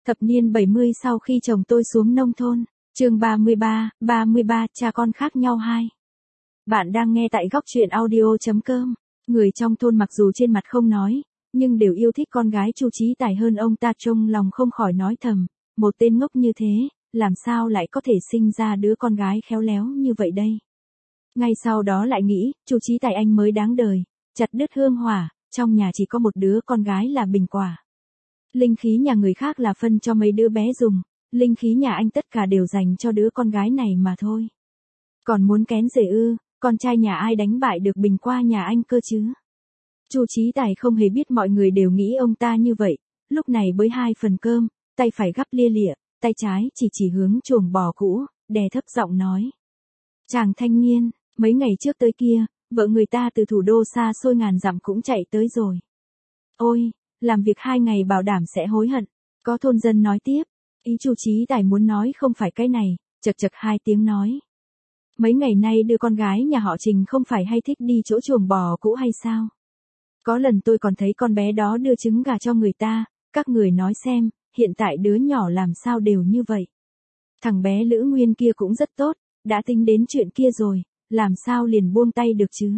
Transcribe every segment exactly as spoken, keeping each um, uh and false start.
Thập niên bảy mươi sau khi chồng tôi xuống nông thôn, chương ba mươi ba, ba mươi ba cha con khác nhau hai. Bạn đang nghe tại góc truyện audio chấm com. Người trong thôn mặc dù trên mặt không nói, nhưng đều yêu thích con gái Chu Chí Tài hơn ông ta, trong lòng không khỏi nói thầm, một tên ngốc như thế, làm sao lại có thể sinh ra đứa con gái khéo léo như vậy đây. Ngay sau đó lại nghĩ, Chu Chí Tài anh mới đáng đời, chặt đứt hương hỏa, trong nhà chỉ có một đứa con gái là Bình Quả. Linh khí nhà người khác là phân cho mấy đứa bé dùng, linh khí nhà anh tất cả đều dành cho đứa con gái này mà thôi. Còn muốn kén rể ư, con trai nhà ai đánh bại được Bình qua nhà anh cơ chứ? Chu Chí Tài không hề biết mọi người đều nghĩ ông ta như vậy, lúc này bới hai phần cơm, tay phải gắp lia lịa, tay trái chỉ chỉ hướng chuồng bò cũ, đè thấp giọng nói. Chàng thanh niên, mấy ngày trước tới kia, vợ người ta từ thủ đô xa xôi ngàn dặm cũng chạy tới rồi. Ôi, làm việc hai ngày bảo đảm sẽ hối hận. Có thôn dân nói tiếp, ý Chu Chí Tài muốn nói không phải cái này, chật chật hai tiếng nói. Mấy ngày nay đưa con gái nhà họ Trình không phải hay thích đi chỗ chuồng bò cũ hay sao? Có lần tôi còn thấy con bé đó đưa trứng gà cho người ta, các người nói xem, hiện tại đứa nhỏ làm sao đều như vậy. Thằng bé Lữ Nguyên kia cũng rất tốt, đã tính đến chuyện kia rồi, làm sao liền buông tay được chứ?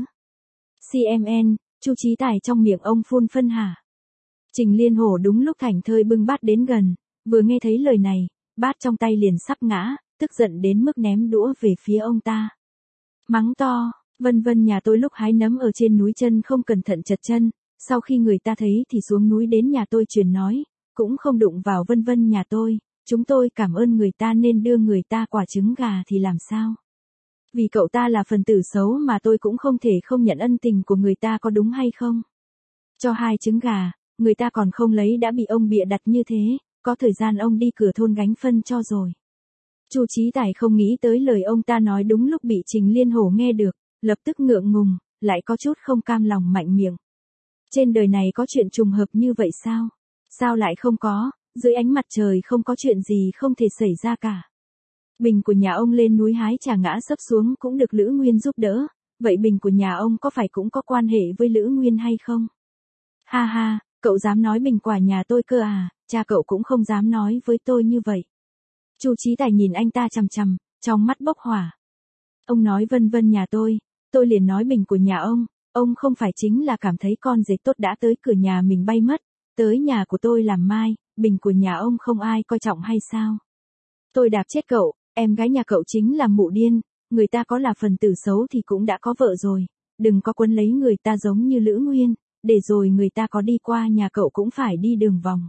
xê em en, Chu Chí Tài trong miệng ông phun phân hả? Trình Liên Hổ đúng lúc thảnh thơi bưng bát đến gần, vừa nghe thấy lời này, bát trong tay liền sắp ngã, tức giận đến mức ném đũa về phía ông ta. Mắng to, Vân Vân nhà tôi lúc hái nấm ở trên núi chân không cẩn thận chật chân, sau khi người ta thấy thì xuống núi đến nhà tôi truyền nói, cũng không đụng vào Vân Vân nhà tôi, chúng tôi cảm ơn người ta nên đưa người ta quả trứng gà thì làm sao? Vì cậu ta là phần tử xấu mà tôi cũng không thể không nhận ân tình của người ta, có đúng hay không? Cho hai trứng gà, người ta còn không lấy đã bị ông bịa đặt như thế, có thời gian ông đi cửa thôn gánh phân cho rồi. Chu Chí Tài không nghĩ tới lời ông ta nói đúng lúc bị Trình Liên Hổ nghe được, lập tức ngượng ngùng, lại có chút không cam lòng mạnh miệng. Trên đời này có chuyện trùng hợp như vậy sao? Sao lại không có, dưới ánh mặt trời không có chuyện gì không thể xảy ra cả. Bình của nhà ông lên núi hái trà ngã sấp xuống cũng được Lữ Nguyên giúp đỡ, vậy bình của nhà ông có phải cũng có quan hệ với Lữ Nguyên hay không? Ha ha, cậu dám nói Bình quả nhà tôi cơ à, cha cậu cũng không dám nói với tôi như vậy. Chu Chí Tài nhìn anh ta chằm chằm, trong mắt bốc hỏa. Ông nói Vân Vân nhà tôi, tôi liền nói Bình của nhà ông, ông không phải chính là cảm thấy con dệt tốt đã tới cửa nhà mình bay mất, tới nhà của tôi làm mai, Bình của nhà ông không ai coi trọng hay sao? Tôi đạp chết cậu, em gái nhà cậu chính là mụ điên, người ta có là phần tử xấu thì cũng đã có vợ rồi, đừng có quấn lấy người ta giống như Lữ Nguyên, để rồi người ta có đi qua nhà cậu cũng phải đi đường vòng.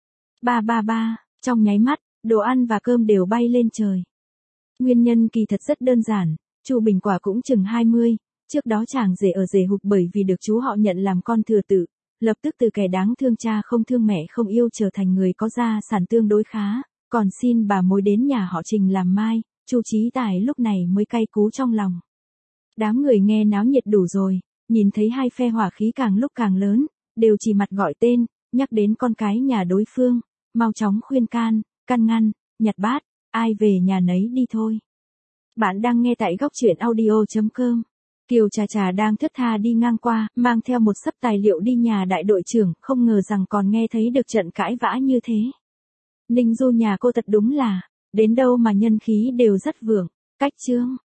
Ba ba ba, trong nháy mắt, đồ ăn và cơm đều bay lên trời. Nguyên nhân kỳ thật rất đơn giản, Chu Bình Quả cũng chừng hai mươi, trước đó chàng rể ở rể hục bởi vì được chú họ nhận làm con thừa tự, lập tức từ kẻ đáng thương cha không thương mẹ không yêu trở thành người có gia sản tương đối khá, còn xin bà mối đến nhà họ Trình làm mai, Chu Chí Tài lúc này mới cay cú trong lòng. Đám người nghe náo nhiệt đủ rồi, nhìn thấy hai phe hỏa khí càng lúc càng lớn, đều chỉ mặt gọi tên, nhắc đến con cái nhà đối phương, mau chóng khuyên can, can ngăn, nhặt bát, ai về nhà nấy đi thôi. Bạn đang nghe tại góc truyện audio chấm com. Kiều Trà Trà đang thướt tha đi ngang qua, mang theo một xấp tài liệu đi nhà đại đội trưởng, không ngờ rằng còn nghe thấy được trận cãi vã như thế. Ninh Du nhà cô thật đúng là, đến đâu mà nhân khí đều rất vượng, cách chương.